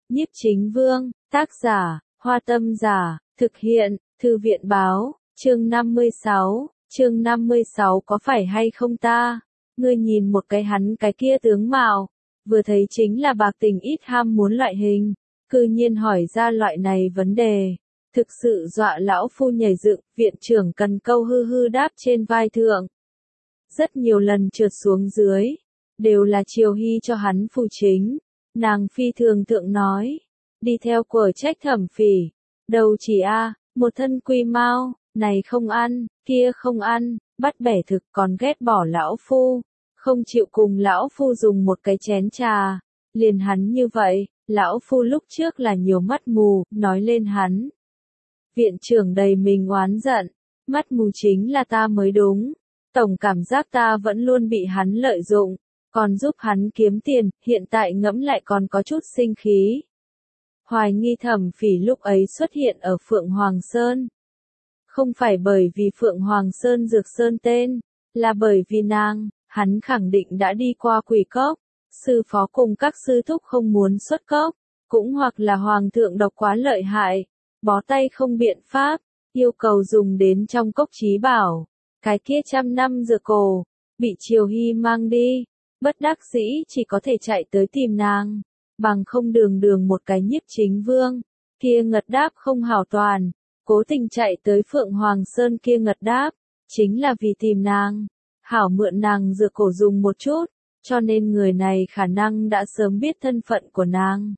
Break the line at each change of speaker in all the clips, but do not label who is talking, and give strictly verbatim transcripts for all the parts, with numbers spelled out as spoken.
Nhiếp Chính Vương, tác giả, Hoa Tâm Giả, thực hiện, Thư viện Báo, chương năm mươi sáu, chương năm mươi sáu có phải hay không ta? Ngươi nhìn một cái hắn cái kia tướng mạo, vừa thấy chính là bạc tình ít ham muốn loại hình, cư nhiên hỏi ra loại này vấn đề. Thực sự dọa lão phu nhảy dựng, viện trưởng cần câu hư hư đáp trên vai thượng. Rất nhiều lần trượt xuống dưới, đều là Triều Hy cho hắn phụ chính. Nàng phi thường thượng nói, đi theo của trách Thẩm Phỉ, đầu chỉ a, một thân quy mau, này không ăn, kia không ăn, bắt bẻ thực còn ghét bỏ lão phu, không chịu cùng lão phu dùng một cái chén trà, liền hắn như vậy, lão phu lúc trước là nhiều mắt mù, nói lên hắn. Viện trưởng đầy mình oán giận, mắt mù chính là ta mới đúng, tổng cảm giác ta vẫn luôn bị hắn lợi dụng, còn giúp hắn kiếm tiền, hiện tại ngẫm lại còn có chút sinh khí. Hoài nghi Thẩm Phỉ lúc ấy xuất hiện ở Phượng Hoàng Sơn. Không phải bởi vì Phượng Hoàng Sơn Dược Sơn tên, là bởi vì nàng, hắn khẳng định đã đi qua Quỷ Cốc, sư phó cùng các sư thúc không muốn xuất cốc, cũng hoặc là Hoàng thượng độc quá lợi hại, bó tay không biện pháp, yêu cầu dùng đến trong cốc trí bảo. Cái kia trăm năm dược cổ, bị Triều Hy mang đi, bất đắc dĩ chỉ có thể chạy tới tìm nàng, bằng không đường đường một cái Nhiếp Chính Vương, kia ngật đáp không hảo toàn, cố tình chạy tới Phượng Hoàng Sơn kia ngật đáp, chính là vì tìm nàng, hảo mượn nàng dược cổ dùng một chút, cho nên người này khả năng đã sớm biết thân phận của nàng.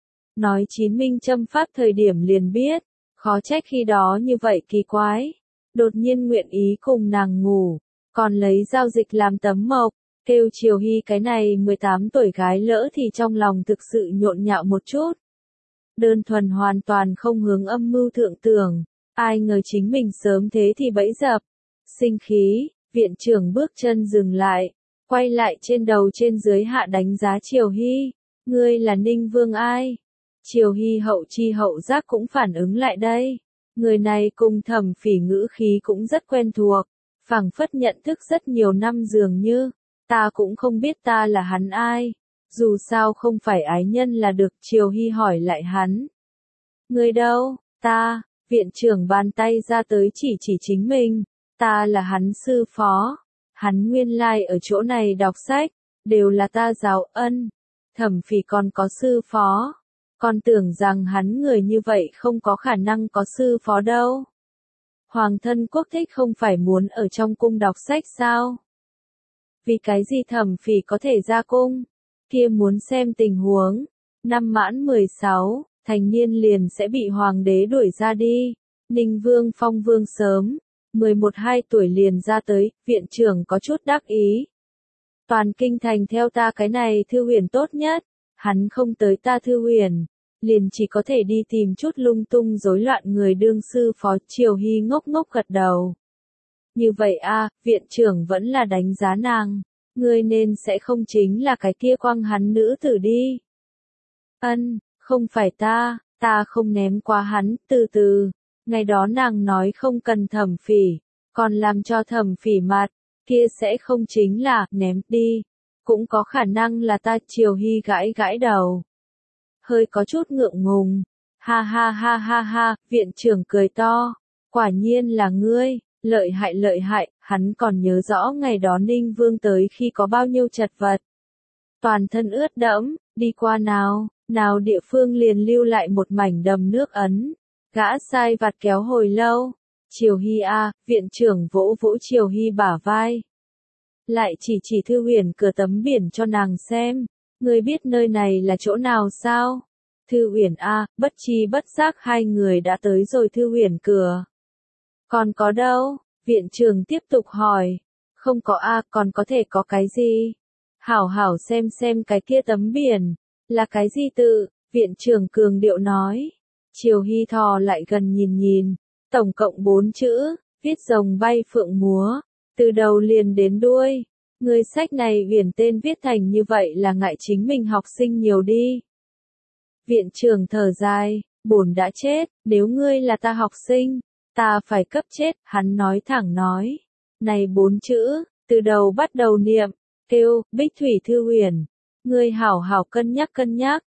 Nói Chín Minh châm pháp thời điểm liền biết, khó trách khi đó như vậy kỳ quái, đột nhiên nguyện ý cùng nàng ngủ, còn lấy giao dịch làm tấm mộc. Kêu Triều Hy cái này mười tám tuổi gái lỡ thì trong lòng thực sự nhộn nhạo một chút. Đơn thuần hoàn toàn không hướng âm mưu thượng tưởng, ai ngờ chính mình sớm thế thì bẫy dập. Sinh khí, viện trưởng bước chân dừng lại, quay lại trên đầu trên dưới hạ đánh giá Triều Hy, ngươi là Ninh Vương ai? Triều Hy hậu chi hậu giác cũng phản ứng lại đây, người này cùng Thẩm Phỉ ngữ khí cũng rất quen thuộc, phảng phất nhận thức rất nhiều năm dường như. Ta cũng không biết ta là hắn ai, dù sao không phải ái nhân là được. Triều Hy hỏi lại hắn. Người đâu, ta, viện trưởng bàn tay ra tới chỉ chỉ chính mình, ta là hắn sư phó, hắn nguyên lai ở chỗ này đọc sách, đều là ta giáo ân, Thẩm Phỉ còn có sư phó, còn tưởng rằng hắn người như vậy không có khả năng có sư phó đâu. Hoàng thân quốc thích không phải muốn ở trong cung đọc sách sao? Vì cái gì Thẩm Phỉ có thể ra cung? Kia muốn xem tình huống. Năm mãn mười sáu, thành niên liền sẽ bị hoàng đế đuổi ra đi. Ninh Vương phong vương sớm, mười một hai tuổi liền ra tới, viện trưởng có chút đắc ý. Toàn kinh thành theo ta cái này thư huyền tốt nhất, hắn không tới ta thư huyền, liền chỉ có thể đi tìm chút lung tung rối loạn người đương sư phó. Triều Hy ngốc ngốc gật đầu. Như vậy a, viện trưởng vẫn là đánh giá nàng, ngươi nên sẽ không chính là cái kia quăng hắn nữ tử đi. Ân, không phải ta, ta không ném qua hắn, từ từ, ngày đó nàng nói không cần Thẩm Phỉ, còn làm cho Thẩm Phỉ mặt, kia sẽ không chính là ném đi, cũng có khả năng là ta. Triều Hy gãi gãi đầu, hơi có chút ngượng ngùng, ha ha ha ha ha, viện trưởng cười to, quả nhiên là ngươi. Lợi hại lợi hại, hắn còn nhớ rõ ngày đó Ninh Vương tới khi có bao nhiêu chật vật. Toàn thân ướt đẫm, đi qua nào, nào địa phương liền lưu lại một mảnh đầm nước ấn. Gã sai vặt kéo hồi lâu. Triều Hy a, viện trưởng vỗ vỗ Triều Hy bả vai. Lại chỉ chỉ thư huyền cửa tấm biển cho nàng xem. Ngươi biết nơi này là chỗ nào sao? Thư huyền a, bất chi bất giác hai người đã tới rồi thư huyền cửa. Còn có đâu? Viện trưởng tiếp tục hỏi. Không có a, còn có thể có cái gì? Hảo hảo xem xem cái kia tấm biển, là cái gì tự? Viện trưởng cường điệu nói. Triều Hy thò lại gần nhìn nhìn, tổng cộng bốn chữ, viết rồng bay phượng múa, từ đầu liền đến đuôi. Người sách này biển tên viết thành như vậy là ngại chính mình học sinh nhiều đi. Viện trưởng thở dài, bổn đã chết, nếu ngươi là ta học sinh, ta phải cấp chết. Hắn nói thẳng nói, này bốn chữ, từ đầu bắt đầu niệm, kêu, Bích Thủy Thư Huyền, ngươi hảo hảo cân nhắc cân nhắc,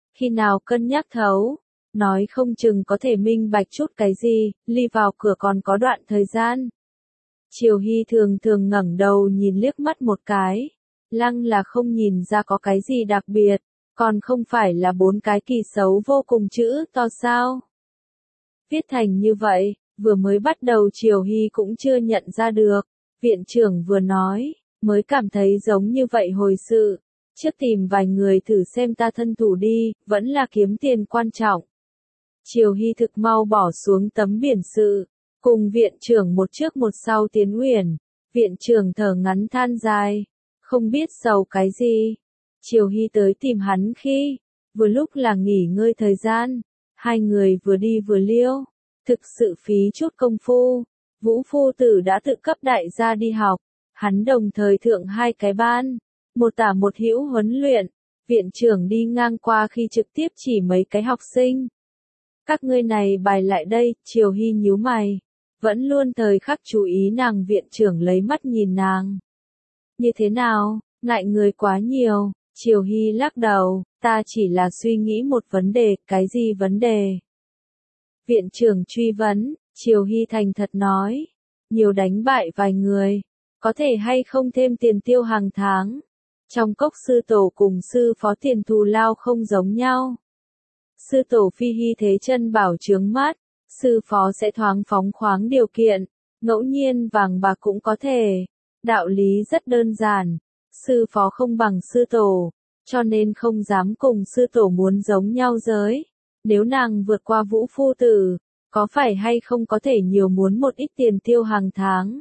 Khi nào cân nhắc thấu, nói không chừng có thể minh bạch chút cái gì, ly vào cửa còn có đoạn thời gian. Triều Hy thường thường ngẩng đầu nhìn liếc mắt một cái, lăng là không nhìn ra có cái gì đặc biệt, còn không phải là bốn cái kỳ xấu vô cùng chữ to sao. Viết thành như vậy, vừa mới bắt đầu Triều Hy cũng chưa nhận ra được, viện trưởng vừa nói, mới cảm thấy giống như vậy hồi sự. Trước tìm vài người thử xem ta thân thủ đi, vẫn là kiếm tiền quan trọng. Triều Hy thực mau bỏ xuống tấm biển sự, cùng viện trưởng một trước một sau tiến uyển. Viện trưởng thở ngắn than dài, không biết sầu cái gì. Triều Hy tới tìm hắn khi, vừa lúc là nghỉ ngơi thời gian, hai người vừa đi vừa liêu, thực sự phí chút công phu. Vũ phu tử đã tự cấp đại gia đi học, hắn đồng thời thượng hai cái ban, một tả một hữu huấn luyện. Viện trưởng đi ngang qua khi trực tiếp chỉ mấy cái học sinh. Các ngươi này bài lại đây, Triều Hy nhíu mày, vẫn luôn thời khắc chú ý nàng. Viện trưởng lấy mắt nhìn nàng. Như thế nào, ngại người quá nhiều. Triều Hy lắc đầu, ta chỉ là suy nghĩ một vấn đề. Cái gì vấn đề? Viện trưởng truy vấn. Triều Hy thành thật nói, nhiều đánh bại vài người, có thể hay không thêm tiền tiêu hàng tháng. Trong cốc sư tổ cùng sư phó tiền thù lao không giống nhau. Sư tổ phi hy thế chân bảo chướng mắt, sư phó sẽ thoáng phóng khoáng điều kiện, ngẫu nhiên vàng bạc cũng có thể. Đạo lý rất đơn giản, sư phó không bằng sư tổ, cho nên không dám cùng sư tổ muốn giống nhau giới. Nếu nàng vượt qua Vũ phu tử, có phải hay không có thể nhiều muốn một ít tiền tiêu hàng tháng.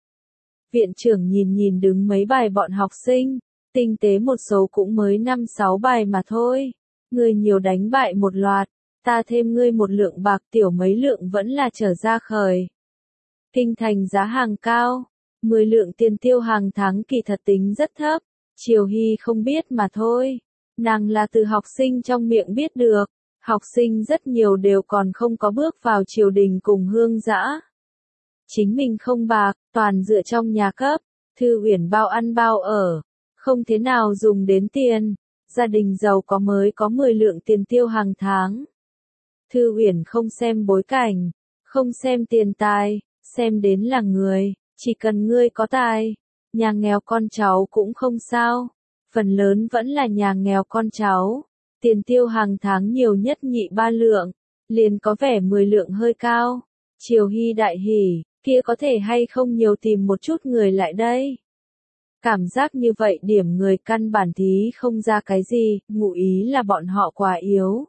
Viện trưởng nhìn nhìn đứng mấy bài bọn học sinh, tinh tế một số cũng mới năm sáu bài mà thôi. Ngươi nhiều đánh bại một loạt, ta thêm ngươi một lượng bạc, tiểu mấy lượng vẫn là trở ra khởi. Kinh thành giá hàng cao, mười lượng tiền tiêu hàng tháng kỳ thật tính rất thấp. Triều Hy không biết mà thôi, nàng là từ học sinh trong miệng biết được. Học sinh rất nhiều đều còn không có bước vào triều đình cùng hương dã. Chính mình không bạc, toàn dựa trong nhà cấp, Thư Uyển bao ăn bao ở, không thế nào dùng đến tiền. Gia đình giàu có mới có mười lượng tiền tiêu hàng tháng. Thư Uyển không xem bối cảnh, không xem tiền tài, xem đến là người, chỉ cần ngươi có tài, nhà nghèo con cháu cũng không sao. Phần lớn vẫn là nhà nghèo con cháu. Tiền tiêu hàng tháng nhiều nhất nhị ba lượng, liền có vẻ mười lượng hơi cao. Triều Hy đại hỉ, kia có thể hay không nhiều tìm một chút người lại đây. Cảm giác như vậy điểm người căn bản thí không ra cái gì, ngụ ý là bọn họ quá yếu.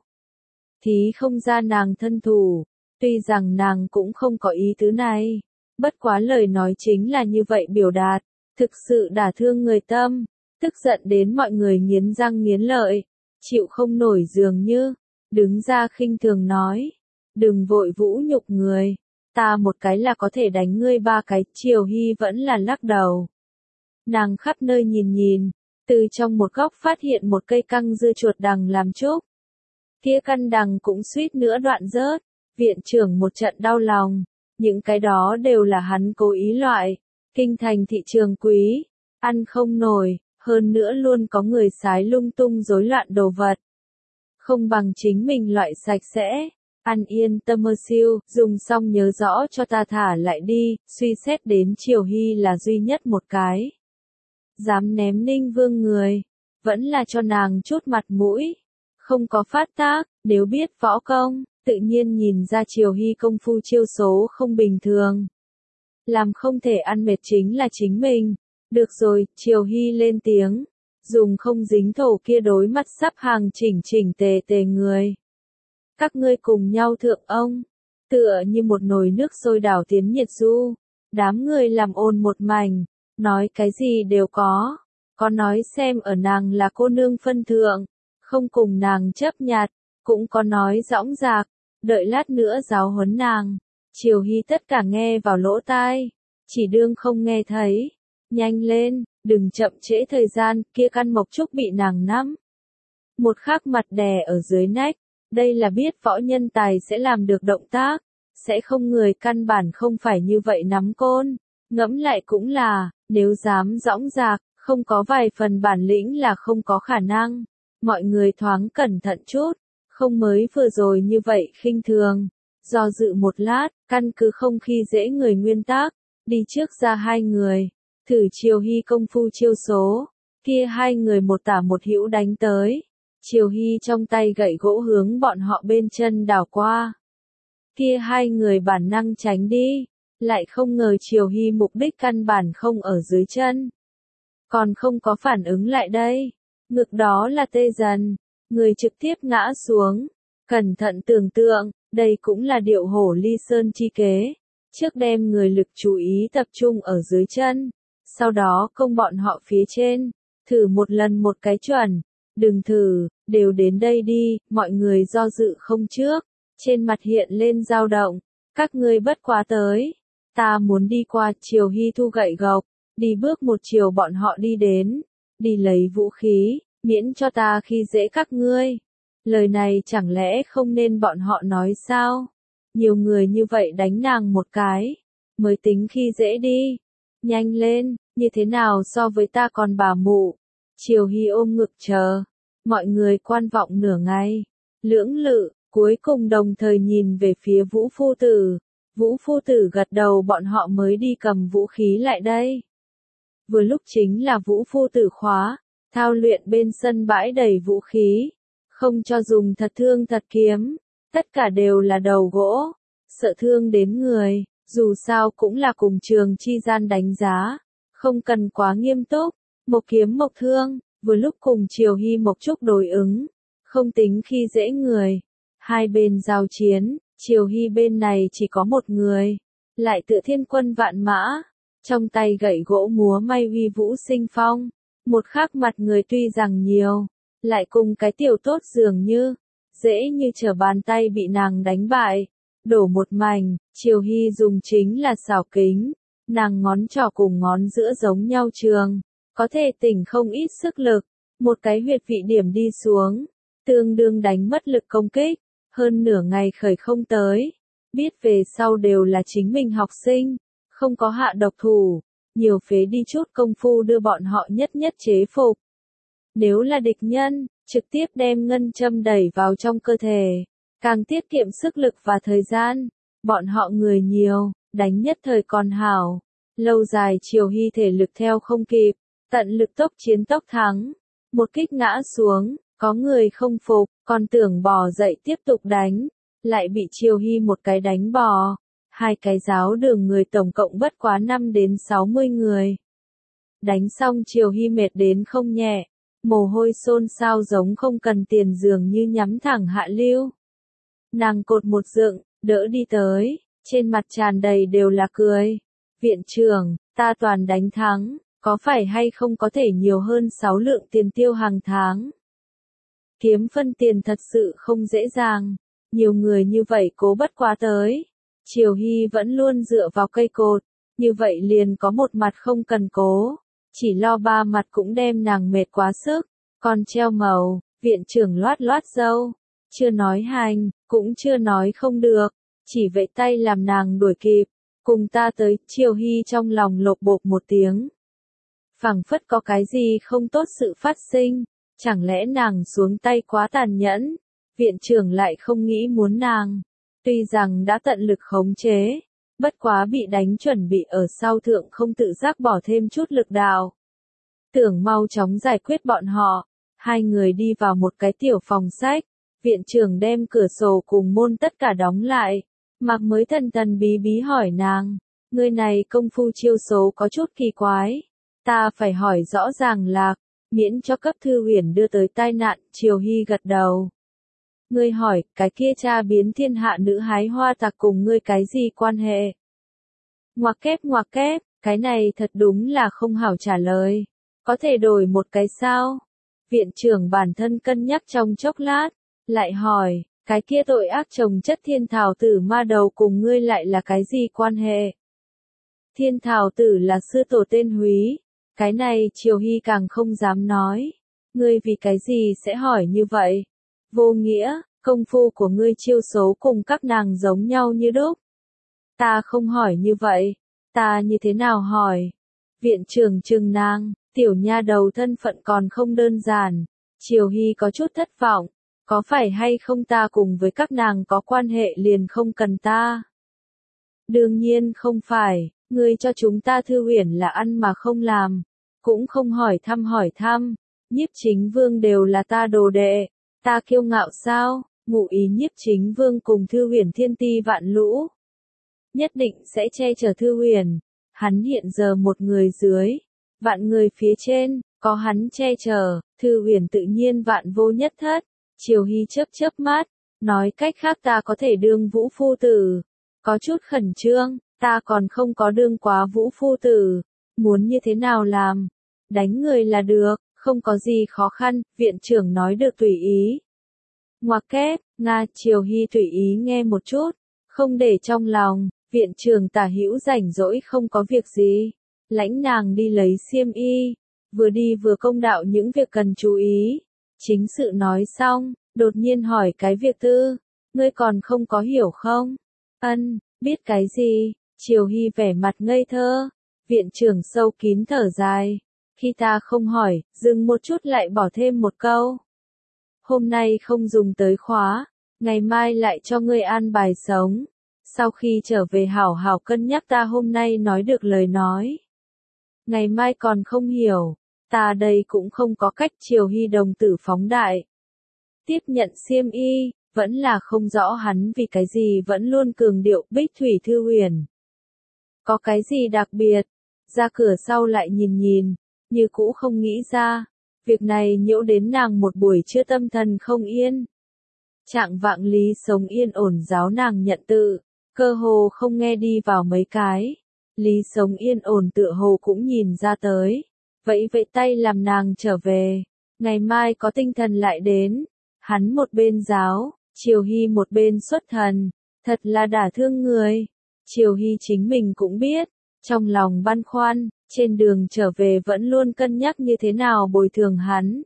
Thí không ra nàng thân thủ, tuy rằng nàng cũng không có ý tứ này. Bất quá lời nói chính là như vậy biểu đạt, thực sự đả thương người tâm, tức giận đến mọi người nghiến răng nghiến lợi. Chịu không nổi dường như, đứng ra khinh thường nói, đừng vội vũ nhục người, ta một cái là có thể đánh ngươi ba cái. Triều Hy vẫn là lắc đầu. Nàng khắp nơi nhìn nhìn, từ trong một góc phát hiện một cây căng dưa chuột đằng làm trúc. Kia căn đằng cũng suýt nữa đoạn rớt, viện trưởng một trận đau lòng, những cái đó đều là hắn cố ý loại, kinh thành thị trường quý, ăn không nổi. Hơn nữa luôn có người xái lung tung rối loạn đồ vật. Không bằng chính mình loại sạch sẽ, ăn yên tâm mơ siêu, dùng xong nhớ rõ cho ta thả lại đi. Suy xét đến Triều Hy là duy nhất một cái dám ném Ninh Vương người, vẫn là cho nàng chút mặt mũi, không có phát tác. Nếu biết võ công, tự nhiên nhìn ra Triều Hy công phu chiêu số không bình thường. Làm không thể ăn mệt chính là chính mình. Được rồi, Triều Hy lên tiếng, dùng không dính thổ kia đối mặt sắp hàng chỉnh chỉnh tề tề người. Các ngươi cùng nhau thượng ông, tựa như một nồi nước sôi đảo tiến nhiệt du, đám người làm ồn một mảnh, nói cái gì đều có, có nói xem ở nàng là cô nương phân thượng, không cùng nàng chấp nhặt, cũng có nói dõng dạc, đợi lát nữa giáo huấn nàng. Triều Hy tất cả nghe vào lỗ tai, chỉ đương không nghe thấy. Nhanh lên, đừng chậm trễ thời gian, kia căn mộc trúc bị nàng nắm. Một khắc mặt đè ở dưới nách, đây là biết võ nhân tài sẽ làm được động tác, sẽ không người căn bản không phải như vậy nắm côn. Ngẫm lại cũng là, nếu dám dõng dạc, không có vài phần bản lĩnh là không có khả năng. Mọi người thoáng cẩn thận chút, không mới vừa rồi như vậy khinh thường. Do dự một lát, căn cứ không khi dễ người nguyên tắc, đi trước ra hai người, thử Triều Hy công phu chiêu số, kia hai người một tả một hữu đánh tới. Triều Hy trong tay gậy gỗ hướng bọn họ bên chân đảo qua. Kia hai người bản năng tránh đi, lại không ngờ Triều Hy mục đích căn bản không ở dưới chân. Còn không có phản ứng lại đây, ngực đó là tê dần, người trực tiếp ngã xuống. Cẩn thận tưởng tượng, đây cũng là điệu hổ ly sơn chi kế. Trước đem người lực chú ý tập trung ở dưới chân, sau đó công bọn họ phía trên, thử một lần một cái chuẩn. Đừng thử, đều đến đây đi, mọi người do dự không trước, trên mặt hiện lên dao động. Các ngươi bất quá tới, ta muốn đi qua. Triều Hy thu gậy gộc, đi bước một chiều bọn họ đi đến, đi lấy vũ khí, miễn cho ta khi dễ các ngươi. Lời này chẳng lẽ không nên bọn họ nói sao? Nhiều người như vậy đánh nàng một cái, mới tính khi dễ đi. Nhanh lên, như thế nào so với ta còn bà mụ? Triều Hy ôm ngực chờ, mọi người quan vọng nửa ngày, lưỡng lự, cuối cùng đồng thời nhìn về phía Vũ Phu Tử. Vũ Phu Tử gật đầu, bọn họ mới đi cầm vũ khí lại đây. Vừa lúc chính là Vũ Phu Tử khóa, thao luyện bên sân bãi đầy vũ khí, không cho dùng thật thương thật kiếm, tất cả đều là đầu gỗ, sợ thương đến người, dù sao cũng là cùng trường chi gian đánh giá, không cần quá nghiêm túc. Một kiếm một thương, vừa lúc cùng Triều Hy một chút đối ứng, không tính khi dễ người. Hai bên giao chiến, Triều Hy bên này chỉ có một người, lại tựa thiên quân vạn mã, trong tay gậy gỗ múa may uy vũ sinh phong. Một khác mặt người tuy rằng nhiều, lại cùng cái tiểu tốt dường như, dễ như trở bàn tay bị nàng đánh bại, đổ một mảnh. Triều Hy dùng chính là xảo kính, nàng ngón trỏ cùng ngón giữa giống nhau trường, có thể tỉnh không ít sức lực, một cái huyệt vị điểm đi xuống, tương đương đánh mất lực công kích, hơn nửa ngày khởi không tới. Biết về sau đều là chính mình học sinh, không có hạ độc thủ, nhiều phế đi chút công phu đưa bọn họ nhất nhất chế phục. Nếu là địch nhân, trực tiếp đem ngân châm đẩy vào trong cơ thể, càng tiết kiệm sức lực và thời gian. Bọn họ người nhiều, đánh nhất thời còn hảo, lâu dài Triều Hy thể lực theo không kịp, tận lực tốc chiến tốc thắng. Một kích ngã xuống, có người không phục, còn tưởng bò dậy tiếp tục đánh, lại bị Triều Hy một cái đánh bò. Hai cái giáo đường người tổng cộng bất quá năm đến sáu mươi người. Đánh xong Triều Hy mệt đến không nhẹ, mồ hôi xôn xao giống không cần tiền dường như nhắm thẳng hạ lưu. Nàng cột một dựng, đỡ đi tới, trên mặt tràn đầy đều là cười. Viện trưởng, ta toàn đánh thắng, có phải hay không có thể nhiều hơn sáu lượng tiền tiêu hàng tháng? Kiếm phân tiền thật sự không dễ dàng, nhiều người như vậy cố bất quá tới. Triều Hy vẫn luôn dựa vào cây cột, như vậy liền có một mặt không cần cố, chỉ lo ba mặt cũng đem nàng mệt quá sức. Còn treo màu, viện trưởng loát loát râu, chưa nói hành, cũng chưa nói không được, chỉ vẫy tay làm nàng đuổi kịp, cùng ta tới. Triều Hy trong lòng lột bột một tiếng, phảng phất có cái gì không tốt sự phát sinh, chẳng lẽ nàng xuống tay quá tàn nhẫn, viện trưởng lại không nghĩ muốn nàng. Tuy rằng đã tận lực khống chế, bất quá bị đánh chuẩn bị ở sau thượng không tự giác bỏ thêm chút lực đạo. Tưởng mau chóng giải quyết bọn họ, hai người đi vào một cái tiểu phòng sách, viện trưởng đem cửa sổ cùng môn tất cả đóng lại, mặc mới thần thần bí bí hỏi nàng, người này công phu chiêu số có chút kỳ quái, ta phải hỏi rõ ràng lạc, miễn cho cấp thư huyền đưa tới tai nạn. Triều Hy gật đầu. Ngươi hỏi, cái kia cha biến thiên hạ nữ hái hoa tặc cùng ngươi cái gì quan hệ? Ngoặc kép ngoặc kép, cái này thật đúng là không hảo trả lời. Có thể đổi một cái sao? Viện trưởng bản thân cân nhắc trong chốc lát, lại hỏi, cái kia tội ác chồng chất thiên thảo tử ma đầu cùng ngươi lại là cái gì quan hệ? Thiên thảo tử là sư tổ tên Húy, cái này Triều Hy càng không dám nói. Ngươi vì cái gì sẽ hỏi như vậy? Vô nghĩa, công phu của ngươi chiêu số cùng các nàng giống nhau như đúc. Ta không hỏi như vậy, ta như thế nào hỏi? Viện trưởng trừng nàng, tiểu nha đầu thân phận còn không đơn giản, Triều Hy có chút thất vọng, có phải hay không ta cùng với các nàng có quan hệ liền không cần ta? Đương nhiên không phải, ngươi cho chúng ta Thư Huyền là ăn mà không làm, cũng không hỏi thăm hỏi thăm, Nhiếp Chính Vương đều là ta đồ đệ, ta kiêu ngạo sao? Ngụ ý Nhiếp Chính Vương cùng Thư Huyền thiên ti vạn lũ, nhất định sẽ che chở Thư Huyền, hắn hiện giờ một người dưới, vạn người phía trên, có hắn che chở, Thư Huyền tự nhiên vạn vô nhất thất. Triều Hy chớp chớp mắt, nói cách khác ta có thể đương vũ phu tử, có chút khẩn trương, ta còn không có đương quá vũ phu tử, muốn như thế nào làm, đánh người là được, không có gì khó khăn, viện trưởng nói được tùy ý. Ngoặc kép, Nga, Triều Hy tùy ý nghe một chút, không để trong lòng, viện trưởng Tả Hữu rảnh rỗi không có việc gì, lãnh nàng đi lấy xiêm y, vừa đi vừa công đạo những việc cần chú ý. Chính sự nói xong, đột nhiên hỏi cái việc tư, ngươi còn không có hiểu không? Ân, biết cái gì? Triều Hy vẻ mặt ngây thơ, viện trưởng sâu kín thở dài, khi ta không hỏi, dừng một chút lại bỏ thêm một câu. Hôm nay không dùng tới khóa, ngày mai lại cho ngươi an bài sống, sau khi trở về hảo hảo cân nhắc ta hôm nay nói được lời nói. Ngày mai còn không hiểu, ta đây cũng không có cách. Triều Hy đồng tử phóng đại. Tiếp nhận xiêm y, vẫn là không rõ hắn vì cái gì vẫn luôn cường điệu Bích Thủy Thư Huyền. Có cái gì đặc biệt, ra cửa sau lại nhìn nhìn, như cũ không nghĩ ra, việc này nhiễu đến nàng một buổi trưa tâm thần không yên. Trạng vạng Lý Sống yên ổn giáo nàng nhận tự, cơ hồ không nghe đi vào mấy cái. Lý Sống yên ổn tựa hồ cũng nhìn ra tới, vẫy vẫy tay làm nàng trở về, ngày mai có tinh thần lại đến. Hắn một bên giáo, Triều Hy một bên xuất thần, thật là đả thương người. Triều Hy chính mình cũng biết, trong lòng băn khoăn, trên đường trở về vẫn luôn cân nhắc như thế nào bồi thường hắn.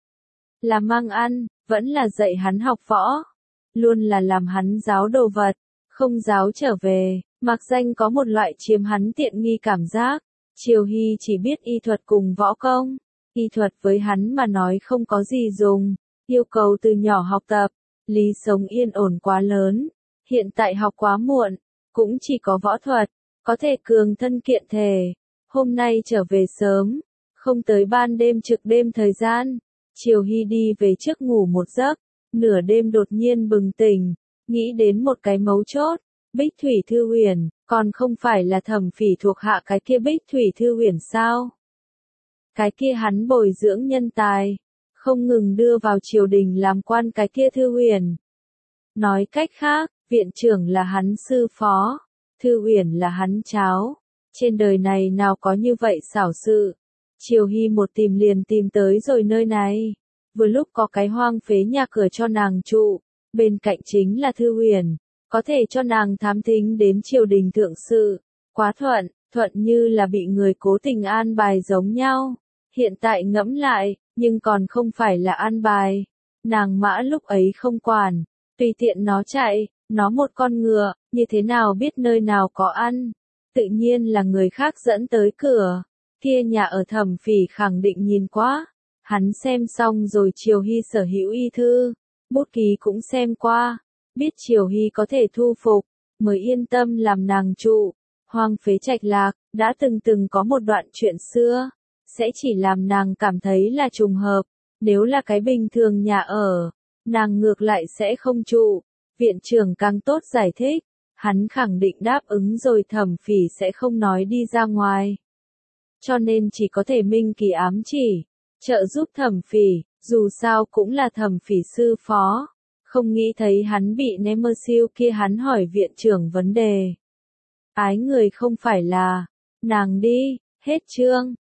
Là mang ăn, vẫn là dạy hắn học võ, luôn là làm hắn giáo đồ vật, không giáo trở về, mặc danh có một loại chiếm hắn tiện nghi cảm giác. Triều Hy chỉ biết y thuật cùng võ công, y thuật với hắn mà nói không có gì dùng, yêu cầu từ nhỏ học tập. Lý Sống yên ổn quá lớn, hiện tại học quá muộn, cũng chỉ có võ thuật, có thể cường thân kiện thể. Hôm nay trở về sớm, không tới ban đêm trực đêm thời gian, Triều Hy đi về trước ngủ một giấc, nửa đêm đột nhiên bừng tỉnh, nghĩ đến một cái mấu chốt, Bích Thủy Thư Huyền, còn không phải là Thẩm Phỉ thuộc hạ cái kia Bích Thủy Thư Huyền sao? Cái kia hắn bồi dưỡng nhân tài, không ngừng đưa vào triều đình làm quan cái kia Thư Huyền. Nói cách khác, viện trưởng là hắn sư phó, Thư Huyền là hắn cháu. Trên đời này nào có như vậy xảo sự. Triều Hy một tìm liền tìm tới rồi nơi này. Vừa lúc có cái hoang phế nhà cửa cho nàng trụ, bên cạnh chính là Thư Huyền, có thể cho nàng thám thính đến triều đình thượng sự. Quá thuận, thuận như là bị người cố tình an bài giống nhau. Hiện tại ngẫm lại, nhưng còn không phải là an bài. Nàng mã lúc ấy không quản, tùy tiện nó chạy, nó một con ngựa, như thế nào biết nơi nào có ăn. Tự nhiên là người khác dẫn tới cửa, kia nhà ở Thẩm Phỉ khẳng định nhìn quá, hắn xem xong rồi Triều Hy sở hữu y thư, bút ký cũng xem qua, biết Triều Hy có thể thu phục, mới yên tâm làm nàng trụ. Hoang phế trạch lạc, đã từng từng có một đoạn chuyện xưa, sẽ chỉ làm nàng cảm thấy là trùng hợp, nếu là cái bình thường nhà ở, nàng ngược lại sẽ không trụ. Viện trưởng càng tốt giải thích. Hắn khẳng định đáp ứng rồi Thẩm Phỉ sẽ không nói đi ra ngoài. Cho nên chỉ có thể minh kỳ ám chỉ, trợ giúp Thẩm Phỉ, dù sao cũng là Thẩm Phỉ sư phó. Không nghĩ thấy hắn bị Nemersiêu kia hắn hỏi viện trưởng vấn đề. Ái người không phải là, nàng đi, hết chương.